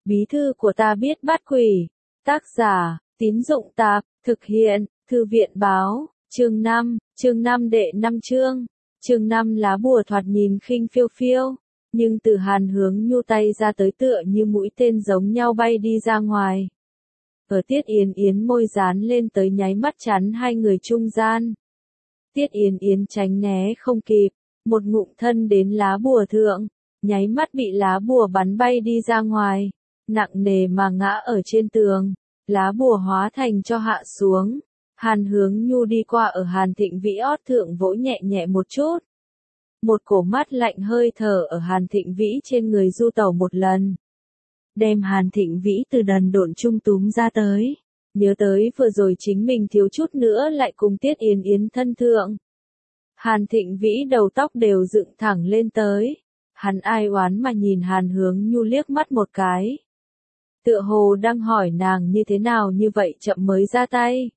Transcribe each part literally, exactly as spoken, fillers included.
Bí thư của ta biết bắt quỷ. Tác giả, Tín Dụng Tạp, thực hiện, Thư viện Báo, chương năm, chương năm đệ năm chương. Chương năm lá bùa thoạt nhìn khinh phiêu phiêu, nhưng từ Hàn Hướng Nhu tay ra tới tựa như mũi tên giống nhau bay đi ra ngoài. Ở Tiết Yến Yến môi dán lên tới nháy mắt chắn hai người trung gian. Tiết Yến Yến tránh né không kịp, một ngụm thân đến lá bùa thượng, nháy mắt bị lá bùa bắn bay đi ra ngoài, nặng nề mà ngã ở trên tường, lá bùa hóa thành cho hạ xuống. Hàn Hướng Nhu đi qua ở Hàn Thịnh Vĩ ót thượng vỗ nhẹ nhẹ một chút. Một cổ mát lạnh hơi thở ở Hàn Thịnh Vĩ trên người du tẩu một lần. Đem Hàn Thịnh Vĩ từ đần độn trung túm ra tới. Nhớ tới vừa rồi chính mình thiếu chút nữa lại cùng Tiết Yến Yến thân thượng. Hàn Thịnh Vĩ đầu tóc đều dựng thẳng lên tới. Hắn ai oán mà nhìn Hàn Hướng Nhu liếc mắt một cái. Tựa hồ đang hỏi nàng như thế nào như vậy chậm mới ra tay.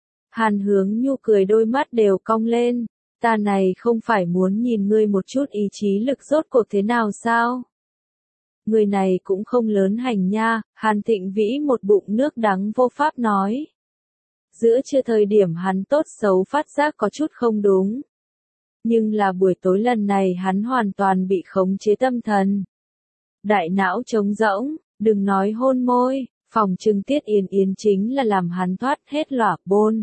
Hàn Hướng Nhu cười đôi mắt đều cong lên. Ta này không phải muốn nhìn ngươi một chút ý chí lực rốt cuộc thế nào sao? Người này cũng không lớn hành nha, Hàn Thịnh Vĩ một bụng nước đắng vô pháp nói. Giữa trưa thời điểm hắn tốt xấu phát giác có chút không đúng. Nhưng là buổi tối lần này hắn hoàn toàn bị khống chế tâm thần. Đại não trống rỗng, đừng nói hôn môi, phòng trừng Tiết Yến Yến chính là làm hắn thoát hết lỏa bôn.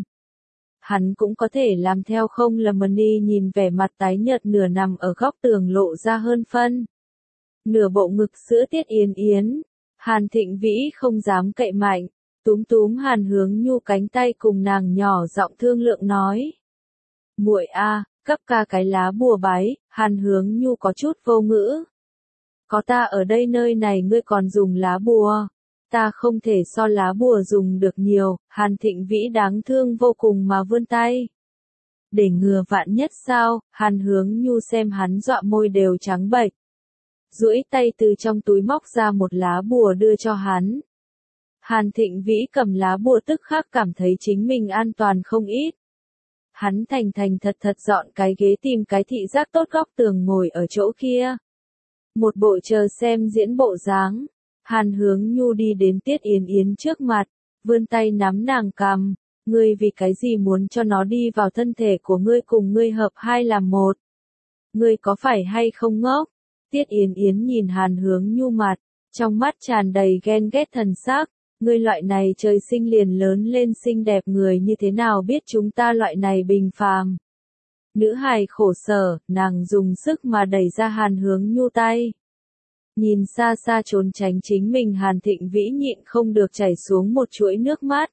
Hắn cũng có thể làm theo không là Mani nhìn vẻ mặt tái nhợt nửa nằm ở góc tường lộ ra hơn phân. Nửa bộ ngực sữa Tiết Yến Yến, Hàn Thịnh Vĩ không dám cậy mạnh, túm túm Hàn Hướng Nhu cánh tay cùng nàng nhỏ giọng thương lượng nói. Muội a, cấp ca cái lá bùa bái, Hàn Hướng Nhu có chút vô ngữ. Có ta ở đây nơi này ngươi còn dùng lá bùa. Ta không thể so lá bùa dùng được nhiều, Hàn Thịnh Vĩ đáng thương vô cùng mà vươn tay. Để ngừa vạn nhất sao, Hàn Hướng Nhu xem hắn dọa môi đều trắng bệch. Duỗi tay từ trong túi móc ra một lá bùa đưa cho hắn. Hàn Thịnh Vĩ cầm lá bùa tức khắc cảm thấy chính mình an toàn không ít. Hắn thành thành thật thật dọn cái ghế tìm cái thị giác tốt góc tường ngồi ở chỗ kia. Một bộ chờ xem diễn bộ dáng. Hàn Hướng Nhu đi đến Tiết Yến Yến trước mặt, vươn tay nắm nàng cằm, ngươi vì cái gì muốn cho nó đi vào thân thể của ngươi cùng ngươi hợp hai làm một. Ngươi có phải hay không ngốc? Tiết Yến Yến nhìn Hàn Hướng Nhu mặt, trong mắt tràn đầy ghen ghét thần sắc, ngươi loại này trời sinh liền lớn lên xinh đẹp người như thế nào biết chúng ta loại này bình phàm. Nữ hài khổ sở, nàng dùng sức mà đẩy ra Hàn Hướng Nhu tay. Nhìn xa xa trốn tránh chính mình Hàn Thịnh Vĩ nhịn không được chảy xuống một chuỗi nước mắt.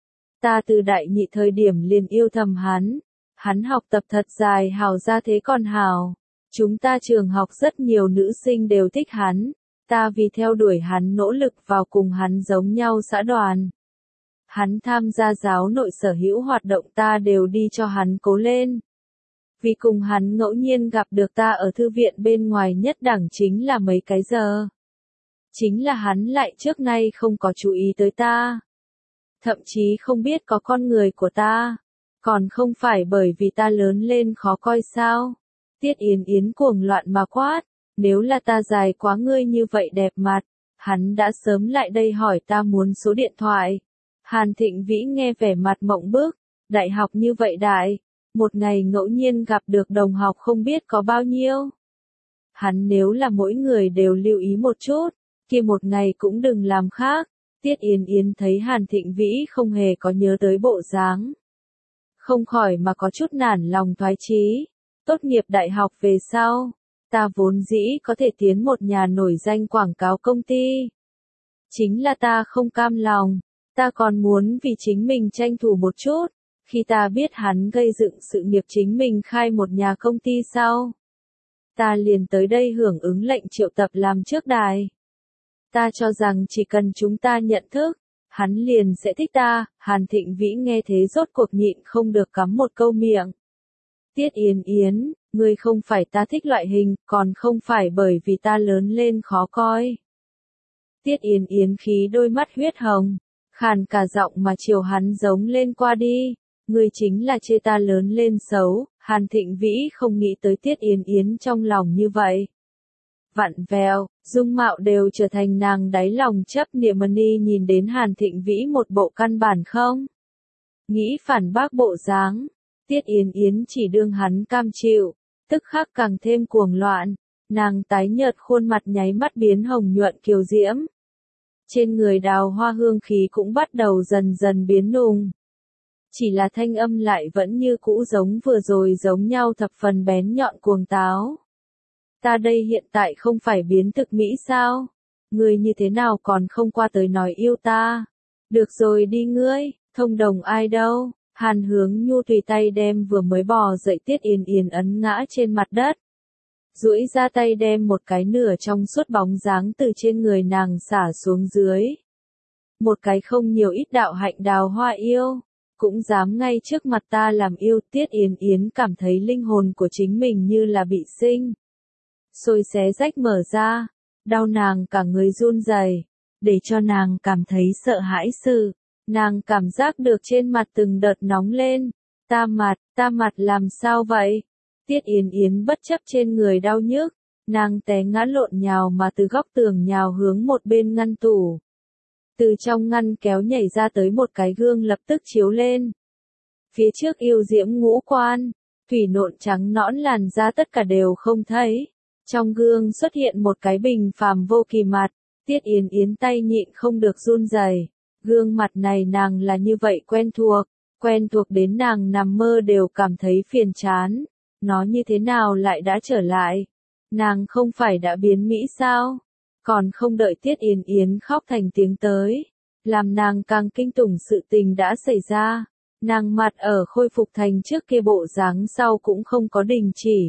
Ta từ đại nhị thời điểm liền yêu thầm hắn. Hắn học tập thật dài hào ra thế còn hào. Chúng ta trường học rất nhiều nữ sinh đều thích hắn. Ta vì theo đuổi hắn nỗ lực vào cùng hắn giống nhau xã đoàn. Hắn tham gia giáo nội sở hữu hoạt động ta đều đi cho hắn cố lên. Vì cùng hắn ngẫu nhiên gặp được ta ở thư viện bên ngoài nhất đẳng chính là mấy cái giờ. Chính là hắn lại trước nay không có chú ý tới ta. Thậm chí không biết có con người của ta. Còn không phải bởi vì ta lớn lên khó coi sao. Tiết Yến Yến cuồng loạn mà quát. Nếu là ta dài quá ngươi như vậy đẹp mặt. Hắn đã sớm lại đây hỏi ta muốn số điện thoại. Hàn Thịnh Vĩ nghe vẻ mặt mộng bức. Đại học như vậy đại. Một ngày ngẫu nhiên gặp được đồng học không biết có bao nhiêu. Hắn nếu là mỗi người đều lưu ý một chút, kia một ngày cũng đừng làm khác. Tiết Yến Yến thấy Hàn Thịnh Vĩ không hề có nhớ tới bộ dáng. Không khỏi mà có chút nản lòng thoái chí. Tốt nghiệp đại học về sau, ta vốn dĩ có thể tiến một nhà nổi danh quảng cáo công ty. Chính là ta không cam lòng, ta còn muốn vì chính mình tranh thủ một chút. Khi ta biết hắn gây dựng sự nghiệp chính mình khai một nhà công ty sau, ta liền tới đây hưởng ứng lệnh triệu tập làm trước đài. Ta cho rằng chỉ cần chúng ta nhận thức, hắn liền sẽ thích ta. Hàn Thịnh Vĩ nghe thế rốt cuộc nhịn không được cắm một câu miệng. Tiết Yến Yến, ngươi không phải ta thích loại hình, còn không phải bởi vì ta lớn lên khó coi. Tiết Yến Yến khí đôi mắt huyết hồng, khàn cả giọng mà chiều hắn giống lên qua đi. Ngươi chính là chê ta lớn lên xấu. Hàn Thịnh Vĩ không nghĩ tới Tiết Yến Yến trong lòng như vậy. vặn vẹo, dung mạo đều trở thành nàng đáy lòng chấp niệm ni nhìn đến Hàn Thịnh Vĩ một bộ căn bản không nghĩ phản bác bộ dáng, Tiết Yến Yến chỉ đương hắn cam chịu, tức khắc càng thêm cuồng loạn, nàng tái nhợt khuôn mặt nháy mắt biến hồng nhuận kiều diễm. Trên người đào hoa hương khí cũng bắt đầu dần dần biến nùng. Chỉ là thanh âm lại vẫn như cũ giống vừa rồi giống nhau thập phần bén nhọn cuồng táo. Ta đây hiện tại không phải biến thực mỹ sao? Ngươi như thế nào còn không qua tới nói yêu ta? Được rồi đi ngươi, thông đồng ai đâu? Hàn Hướng Nhu tùy tay đem vừa mới bò dậy Tiết Yến Yến ấn ngã trên mặt đất. Duỗi ra tay đem một cái nửa trong suốt bóng dáng từ trên người nàng xả xuống dưới. Một cái không nhiều ít đạo hạnh đào hoa yêu, cũng dám ngay trước mặt ta làm yêu. Tiết Yến Yến cảm thấy linh hồn của chính mình như là bị sinh sôi xé rách mở ra, đau nàng cả người run rẩy, để cho nàng cảm thấy sợ hãi sự. Nàng cảm giác được trên mặt từng đợt nóng lên. Ta mặt, ta mặt làm sao vậy? Tiết Yến Yến bất chấp trên người đau nhức, nàng té ngã lộn nhào mà từ góc tường nhào hướng một bên ngăn tủ. Từ trong ngăn kéo nhảy ra tới một cái gương lập tức chiếu lên. Phía trước yêu diễm ngũ quan, thủy nộn trắng nõn làn da tất cả đều không thấy. Trong gương xuất hiện một cái bình phàm vô kỳ mặt, Tiết Yến Yến tay nhịn không được run rẩy. Gương mặt này nàng là như vậy quen thuộc, quen thuộc đến nàng nằm mơ đều cảm thấy phiền chán. Nó như thế nào lại đã trở lại? Nàng không phải đã biến Mỹ sao? Còn không đợi Tiết Yến Yến khóc thành tiếng tới. Làm nàng càng kinh tủng sự tình đã xảy ra. Nàng mặt ở khôi phục thành trước kia bộ dáng sau cũng không có đình chỉ.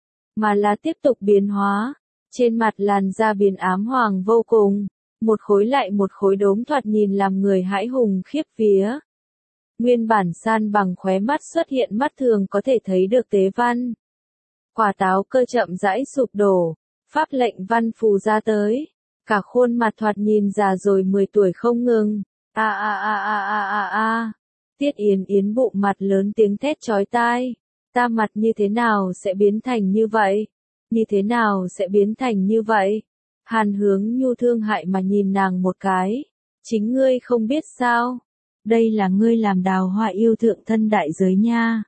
Mà là tiếp tục biến hóa. Trên mặt làn da biến ám hoàng vô cùng. Một khối lại một khối đốm thoạt nhìn làm người hãi hùng khiếp vía. Nguyên bản san bằng khóe mắt xuất hiện mắt thường có thể thấy được tế văn. Quả táo cơ chậm rãi sụp đổ, pháp lệnh văn phù ra tới. Cả khuôn mặt thoạt nhìn già rồi mười tuổi không ngừng. A a a a a a a. Tiết Yến Yến bụng mặt lớn tiếng thét chói tai. Ta mặt như thế nào sẽ biến thành như vậy? Như thế nào sẽ biến thành như vậy? Hàn Hướng Nhu thương hại mà nhìn nàng một cái. Chính ngươi không biết sao? Đây là ngươi làm đào hoa yêu thượng thân đại giới nha.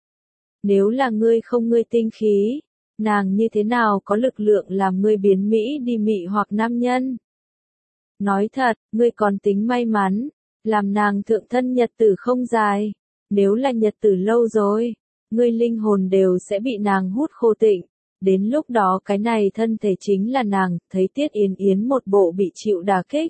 Nếu là ngươi không ngươi tinh khí, nàng như thế nào có lực lượng làm ngươi biến Mỹ đi mị hoặc nam nhân? Nói thật, ngươi còn tính may mắn, làm nàng thượng thân nhật tử không dài. Nếu là nhật tử lâu rồi, ngươi linh hồn đều sẽ bị nàng hút khô tịnh. Đến lúc đó cái này thân thể chính là nàng. Thấy Tiết Yến Yến một bộ bị chịu đả kích,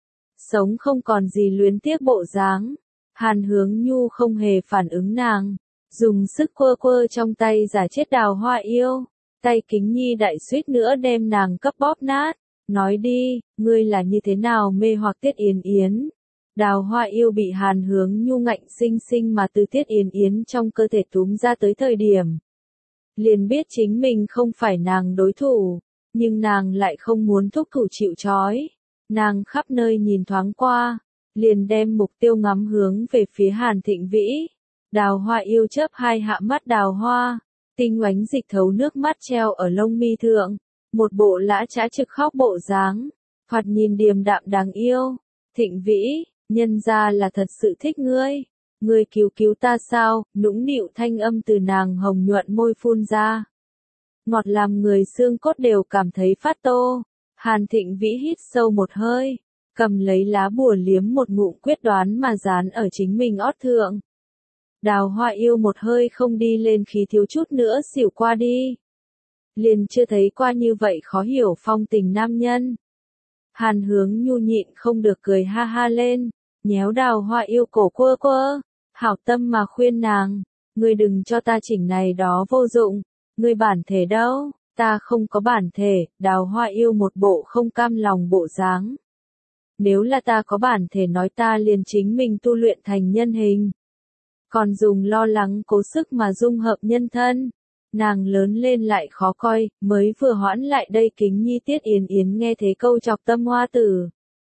sống không còn gì luyến tiếc bộ dáng. Hàn Hướng Nhu không hề phản ứng nàng, dùng sức quơ quơ trong tay giả chết đào hoa yêu. Tay kính nhi đại suýt nữa đem nàng cấp bóp nát. Nói đi, ngươi là như thế nào mê hoặc Tiết Yến Yến? Đào hoa yêu bị Hàn Hướng Nhu ngạnh sinh sinh mà từ Tiết Yến Yến trong cơ thể túm ra tới thời điểm. Liền biết chính mình không phải nàng đối thủ, nhưng nàng lại không muốn thúc thủ chịu trói. Nàng khắp nơi nhìn thoáng qua, liền đem mục tiêu ngắm hướng về phía Hàn Thịnh Vĩ. Đào hoa yêu chớp hai hạ mắt đào hoa, tinh oánh dịch thấu nước mắt treo ở lông mi thượng, một bộ lã trá trực khóc bộ dáng, thoạt nhìn điềm đạm đáng yêu. Thịnh Vĩ, nhân ra là thật sự thích ngươi, ngươi cứu cứu ta sao? Nũng nịu thanh âm từ nàng hồng nhuận môi phun ra, ngọt làm người xương cốt đều cảm thấy phát tô. Hàn Thịnh Vĩ hít sâu một hơi, cầm lấy lá bùa liếm một ngụm quyết đoán mà dán ở chính mình ót thượng. Đào hoa yêu một hơi không đi lên khí thiếu chút nữa xỉu qua đi. Liền chưa thấy qua như vậy khó hiểu phong tình nam nhân. Hàn Hướng Nhu nhịn không được cười ha ha lên, nhéo đào hoa yêu cổ quơ quơ, hảo tâm mà khuyên nàng, ngươi đừng cho ta chỉnh này đó vô dụng, ngươi bản thể đâu? Ta không có bản thể. Đào hoa yêu một bộ không cam lòng bộ dáng. Nếu là ta có bản thể nói ta liền chính mình tu luyện thành nhân hình. Còn dùng lo lắng cố sức mà dung hợp nhân thân. Nàng lớn lên lại khó coi, mới vừa hoãn lại đây kính nhi Tiết Yến Yến nghe thế câu chọc tâm hoa tử.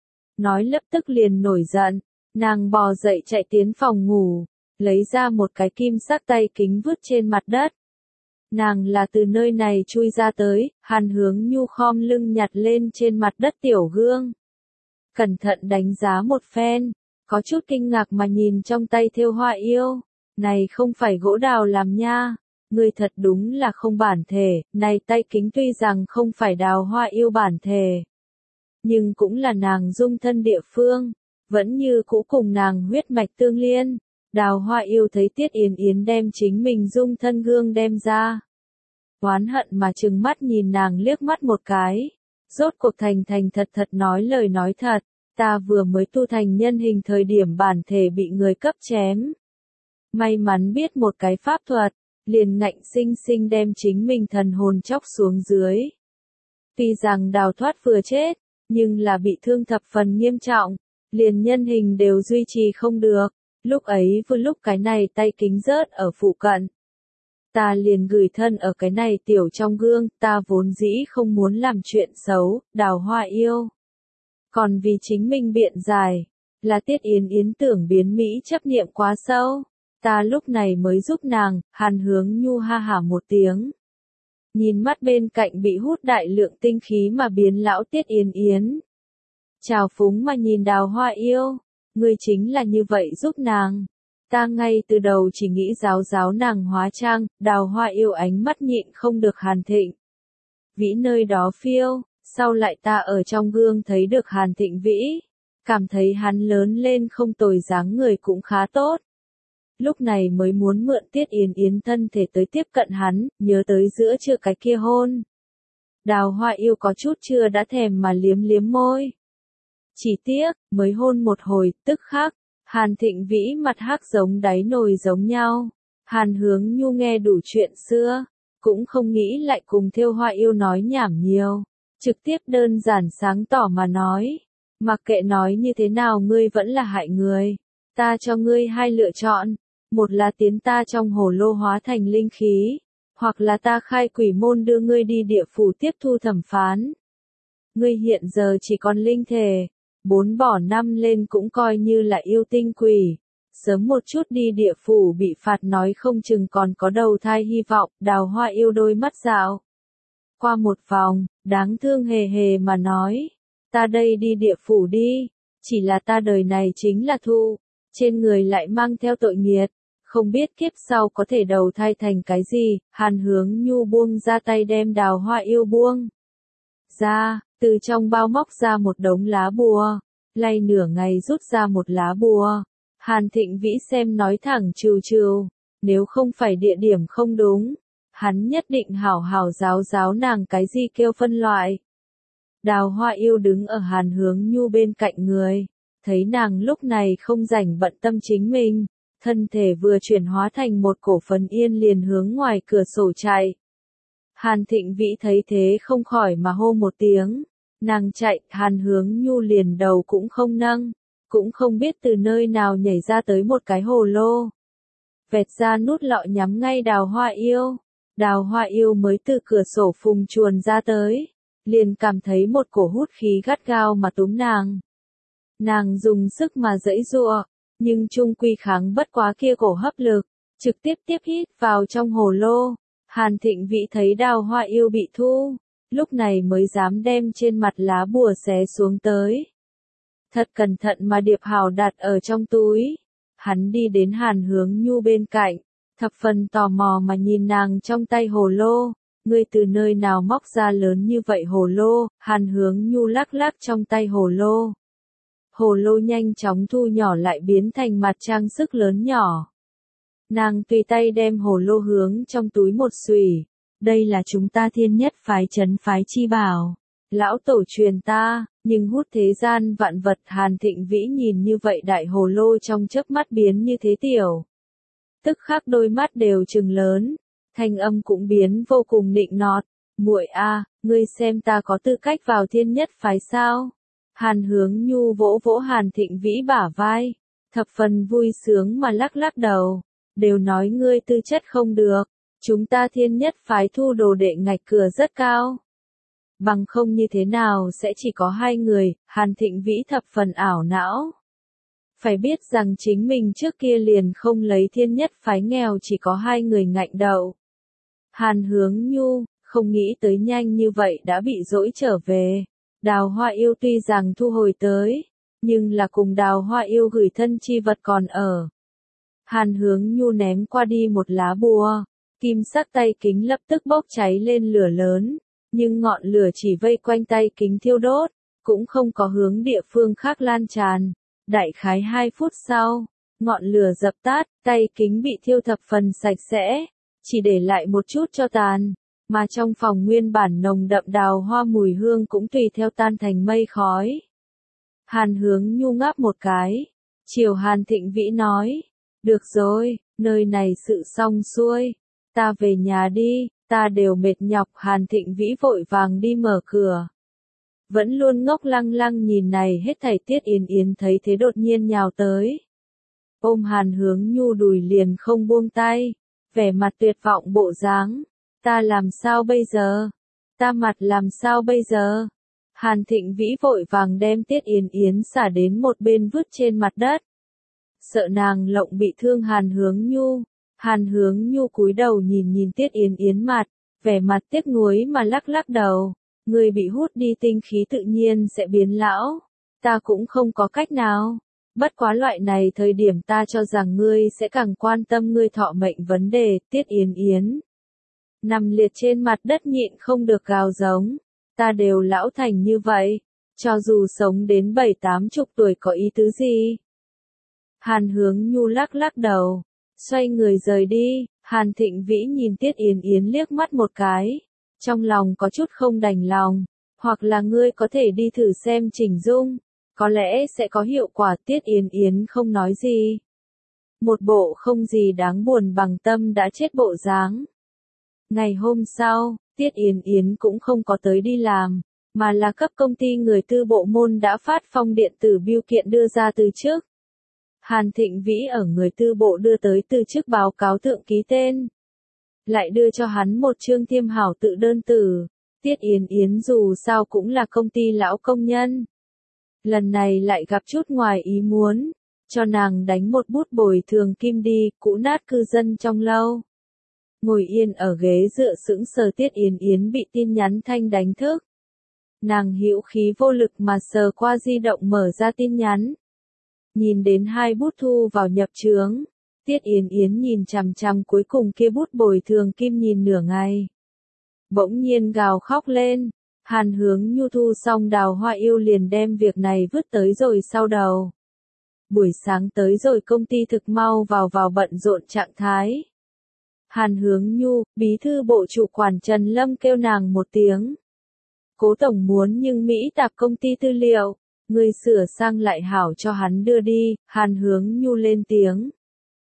Nói lập tức liền nổi giận, nàng bò dậy chạy tiến phòng ngủ, lấy ra một cái kim sắc tay kính vứt trên mặt đất. Nàng là từ nơi này chui ra tới, Hàn Hướng Nhu khom lưng nhặt lên trên mặt đất tiểu gương. Cẩn thận đánh giá một phen, có chút kinh ngạc mà nhìn trong tay thêu hoa yêu. Này không phải gỗ đào làm nha, ngươi thật đúng là không bản thể, này tay kính tuy rằng không phải đào hoa yêu bản thể. Nhưng cũng là nàng dung thân địa phương, vẫn như cũ cùng nàng huyết mạch tương liên. Đào hoa yêu thấy Tiết Yến Yến đem chính mình dung thân gương đem ra. Oán hận mà trừng mắt nhìn nàng liếc mắt một cái. Rốt cuộc thành thành thật thật nói lời nói thật, ta vừa mới tu thành nhân hình thời điểm bản thể bị người cấp chém. May mắn biết một cái pháp thuật, liền ngạnh sinh sinh đem chính mình thần hồn chóc xuống dưới. Tuy rằng đào thoát vừa chết, nhưng là bị thương thập phần nghiêm trọng, liền nhân hình đều duy trì không được. Lúc ấy vừa lúc cái này tay kính rớt ở phụ cận. Ta liền gửi thân ở cái này tiểu trong gương, ta vốn dĩ không muốn làm chuyện xấu, đào hoa yêu. Còn vì chính mình biện giải, là Tiết Yến Yến tưởng biến Mỹ chấp niệm quá sâu. Ta lúc này mới giúp nàng, Hàn Hướng Nhu ha hả một tiếng. Nhìn mắt bên cạnh bị hút đại lượng tinh khí mà biến lão Tiết Yến Yến. Chào phúng mà nhìn đào hoa yêu, ngươi chính là như vậy giúp nàng. Ta ngay từ đầu chỉ nghĩ giáo giáo nàng hóa trang, đào hoa yêu ánh mắt nhịn không được Hàn Thịnh Vĩ nơi đó phiêu, sau lại ta ở trong gương thấy được Hàn Thịnh Vĩ, cảm thấy hắn lớn lên không tồi dáng người cũng khá tốt. Lúc này mới muốn mượn Tiết Yến Yến thân thể tới tiếp cận hắn, nhớ tới giữa trưa cái kia hôn. Đào hoa yêu có chút chưa đã thèm mà liếm liếm môi. Chỉ tiếc, mới hôn một hồi, tức khắc, Hàn Thịnh Vĩ mặt hắc giống đáy nồi giống nhau. Hàn Hướng Nhu nghe đủ chuyện xưa, cũng không nghĩ lại cùng thêu hoa yêu nói nhảm nhiều. Trực tiếp đơn giản sáng tỏ mà nói. Mặc kệ nói như thế nào ngươi vẫn là hại người. Ta cho ngươi hai lựa chọn. Một là tiến ta trong hồ lô hóa thành linh khí. Hoặc là ta khai quỷ môn đưa ngươi đi địa phủ tiếp thu thẩm phán. Ngươi hiện giờ chỉ còn linh thể. Bốn bỏ năm lên cũng coi như là yêu tinh quỷ. Sớm một chút đi địa phủ bị phạt nói không chừng còn có đầu thai hy vọng. Đào hoa yêu đôi mắt dạo qua một vòng, đáng thương hề hề mà nói. Ta đây đi địa phủ đi. Chỉ là ta đời này chính là thu. Trên người lại mang theo tội nghiệt. Không biết kiếp sau có thể đầu thai thành cái gì. Hàn Hướng Nhu buông ra tay đem đào hoa yêu buông ra, từ trong bao móc ra một đống lá bùa. Lay nửa ngày rút ra một lá bùa. Hàn Thịnh Vĩ xem nói thẳng trừ trừ. Nếu không phải địa điểm không đúng, hắn nhất định hảo hảo giáo giáo nàng cái gì kêu phân loại. Đào hoa yêu đứng ở Hàn Hướng Nhu bên cạnh người. Thấy nàng lúc này không rảnh bận tâm chính mình. Thân thể vừa chuyển hóa thành một cổ phần yên liền hướng ngoài cửa sổ chạy. Hàn Thịnh Vĩ thấy thế không khỏi mà hô một tiếng. Nàng chạy, Hàn Hướng Nhu liền đầu cũng không nâng. Cũng không biết từ nơi nào nhảy ra tới một cái hồ lô. Vẹt ra nút lọ nhắm ngay đào hoa yêu. Đào hoa yêu mới từ cửa sổ phùng chuồn ra tới. Liền cảm thấy một cổ hút khí gắt gao mà túm nàng. Nàng dùng sức mà giãy giụa, nhưng chung quy kháng bất quá kia cổ hấp lực. Trực tiếp tiếp hít vào trong hồ lô. Hàn Thịnh Vĩ thấy đào hoa yêu bị thu. Lúc này mới dám đem trên mặt lá bùa xé xuống tới. Thật cẩn thận mà điệp hào đặt ở trong túi. Hắn đi đến Hàn Hướng Nhu bên cạnh. Thập phần tò mò mà nhìn nàng trong tay hồ lô. Ngươi từ nơi nào móc ra lớn như vậy hồ lô. Hàn Hướng Nhu lắc lắc trong tay hồ lô. Hồ lô nhanh chóng thu nhỏ lại biến thành mặt trang sức lớn nhỏ. Nàng tùy tay đem hồ lô hướng trong túi một xùy. Đây là chúng ta thiên nhất phái trấn phái chi bảo. Lão tổ truyền ta, nhưng hút thế gian vạn vật. Hàn Thịnh Vĩ nhìn như vậy đại hồ lô trong chớp mắt biến như thế tiểu. Tức khắc đôi mắt đều trừng lớn, thanh âm cũng biến vô cùng nịnh nọt. Muội a, ngươi xem ta có tư cách vào thiên nhất phái sao? Hàn Hướng Nhu vỗ vỗ Hàn Thịnh Vĩ bả vai, thập phần vui sướng mà lắc lắc đầu. Đều nói ngươi tư chất không được, chúng ta thiên nhất phái thu đồ đệ ngạch cửa rất cao. Bằng không như thế nào sẽ chỉ có hai người. Hàn Thịnh Vĩ thập phần ảo não. Phải biết rằng chính mình trước kia liền không lấy thiên nhất phái nghèo chỉ có hai người ngạnh đậu. Hàn Hướng Nhu, không nghĩ tới nhanh như vậy đã bị dỗi trở về. Đào Hoa Yêu tuy rằng thu hồi tới, nhưng là cùng Đào Hoa Yêu gửi thân chi vật còn ở. Hàn Hướng Nhu ném qua đi một lá bùa, kim sắc tay kính lập tức bốc cháy lên lửa lớn, nhưng ngọn lửa chỉ vây quanh tay kính thiêu đốt, cũng không có hướng địa phương khác lan tràn. Đại khái hai phút sau, ngọn lửa dập tắt, tay kính bị thiêu thập phần sạch sẽ, chỉ để lại một chút cho tàn, mà trong phòng nguyên bản nồng đậm đào hoa mùi hương cũng tùy theo tan thành mây khói. Hàn Hướng Nhu ngáp một cái, chiều Hàn Thịnh Vĩ nói, được rồi, nơi này sự xong xuôi, ta về nhà đi, ta đều mệt nhọc. Hàn Thịnh Vĩ vội vàng đi mở cửa. Vẫn luôn ngốc lăng lăng nhìn này hết thảy Tiết Yến Yến thấy thế đột nhiên nhào tới. Ôm Hàn Hướng Nhu đùi liền không buông tay, vẻ mặt tuyệt vọng bộ dáng. Ta làm sao bây giờ? Ta mặt làm sao bây giờ? Hàn Thịnh Vĩ vội vàng đem Tiết Yến Yến xả đến một bên vứt trên mặt đất. Sợ nàng lộng bị thương Hàn Hướng Nhu. Hàn Hướng Nhu cúi đầu nhìn nhìn Tiết Yến Yến mặt, vẻ mặt tiếc nuối mà lắc lắc đầu. Người bị hút đi tinh khí tự nhiên sẽ biến lão. Ta cũng không có cách nào. Bất quá loại này thời điểm ta cho rằng ngươi sẽ càng quan tâm ngươi thọ mệnh vấn đề. Tiết Yến Yến nằm liệt trên mặt đất nhịn không được gào giống. Ta đều lão thành như vậy, cho dù sống đến bảy tám chục tuổi có ý tứ gì? Hàn Hướng Nhu lắc lắc đầu, xoay người rời đi. Hàn Thịnh Vĩ nhìn Tiết Yến Yến liếc mắt một cái, trong lòng có chút không đành lòng, hoặc là ngươi có thể đi thử xem chỉnh dung, có lẽ sẽ có hiệu quả. Tiết Yến Yến không nói gì. Một bộ không gì đáng buồn bằng tâm đã chết bộ dáng. Ngày hôm sau, Tiết Yến Yến cũng không có tới đi làm, mà là cấp công ty người tư bộ môn đã phát phong điện tử bưu kiện đưa ra từ chức. Hàn Thịnh Vĩ ở người tư bộ đưa tới từ chức báo cáo thượng ký tên, lại đưa cho hắn một chương thiêm hảo tự đơn tử. Tiết Yến Yến dù sao cũng là công ty lão công nhân, lần này lại gặp chút ngoài ý muốn, cho nàng đánh một bút bồi thường kim đi. Cũ nát cư dân trong lâu, ngồi yên ở ghế dựa sững sờ. Tiết Yến Yến bị tin nhắn thanh đánh thức, nàng hữu khí vô lực mà sờ qua di động mở ra tin nhắn, nhìn đến hai bút thu vào nhập chướng. Tiết Yến Yến nhìn chằm chằm cuối cùng kia bút bồi thường kim nhìn nửa ngày, bỗng nhiên gào khóc lên. Hàn Hướng Nhu thu xong Đào Hoa Yêu liền đem việc này vứt tới rồi sau đầu. Buổi sáng tới rồi công ty thực mau vào vào bận rộn trạng thái. Hàn Hướng Nhu, bí thư bộ chủ quản Trần Lâm kêu nàng một tiếng. Cố tổng muốn nhưng Mỹ tạp công ty tư liệu, người sửa sang lại hảo cho hắn đưa đi. Hàn Hướng Nhu lên tiếng.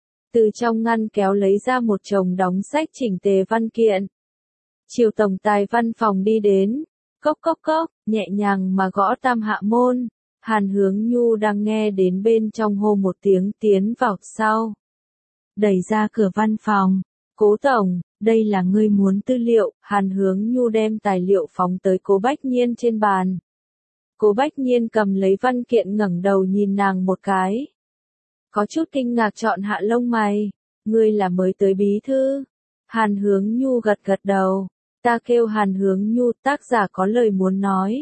Từ trong ngăn kéo lấy ra một chồng đóng sách chỉnh tề văn kiện. Chiều tổng tài văn phòng đi đến, cốc cốc cốc, nhẹ nhàng mà gõ tam hạ môn. Hàn Hướng Nhu đang nghe đến bên trong hô một tiếng tiến vào sau. Đẩy ra cửa văn phòng. Cố tổng, đây là ngươi muốn tư liệu. Hàn Hướng Nhu đem tài liệu phóng tới Cố Bách Nhiên trên bàn. Cố Bách Nhiên cầm lấy văn kiện ngẩng đầu nhìn nàng một cái. Có chút kinh ngạc chọn hạ lông mày. Ngươi là mới tới bí thư. Hàn Hướng Nhu gật gật đầu. Ta kêu Hàn Hướng Nhu, tác giả có lời muốn nói.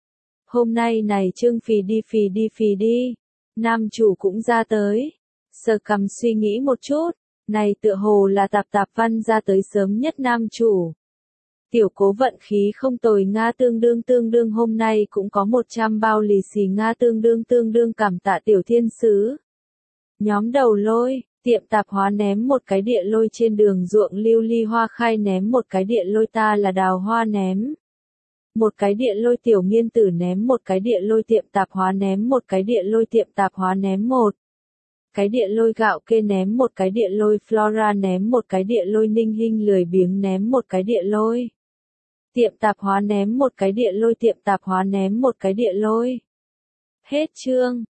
Hôm nay này Trương phì đi phì đi phì đi. Nam chủ cũng ra tới. Sơ cầm suy nghĩ một chút. Này tựa hồ là tạp tạp văn ra tới sớm nhất nam chủ. Tiểu Cố vận khí không tồi. Nga tương đương tương đương hôm nay cũng có một trăm bao lì xì Nga tương đương tương đương cảm tạ tiểu thiên sứ. Nhóm đầu lôi, tiệm tạp hóa ném một cái địa lôi trên đường ruộng lưu ly hoa khai ném một cái địa lôi ta là đào hoa ném. Một cái địa lôi tiểu nghiên tử ném một cái địa lôi tiệm tạp hóa ném một cái địa lôi tiệm tạp hóa ném một. Cái địa lôi gạo kê ném một cái địa lôi Flora ném một cái địa lôi Ninh Hinh lười biếng ném một cái địa lôi. Tiệm tạp hóa ném một cái địa lôi tiệm tạp hóa ném một cái địa lôi. Hết chương.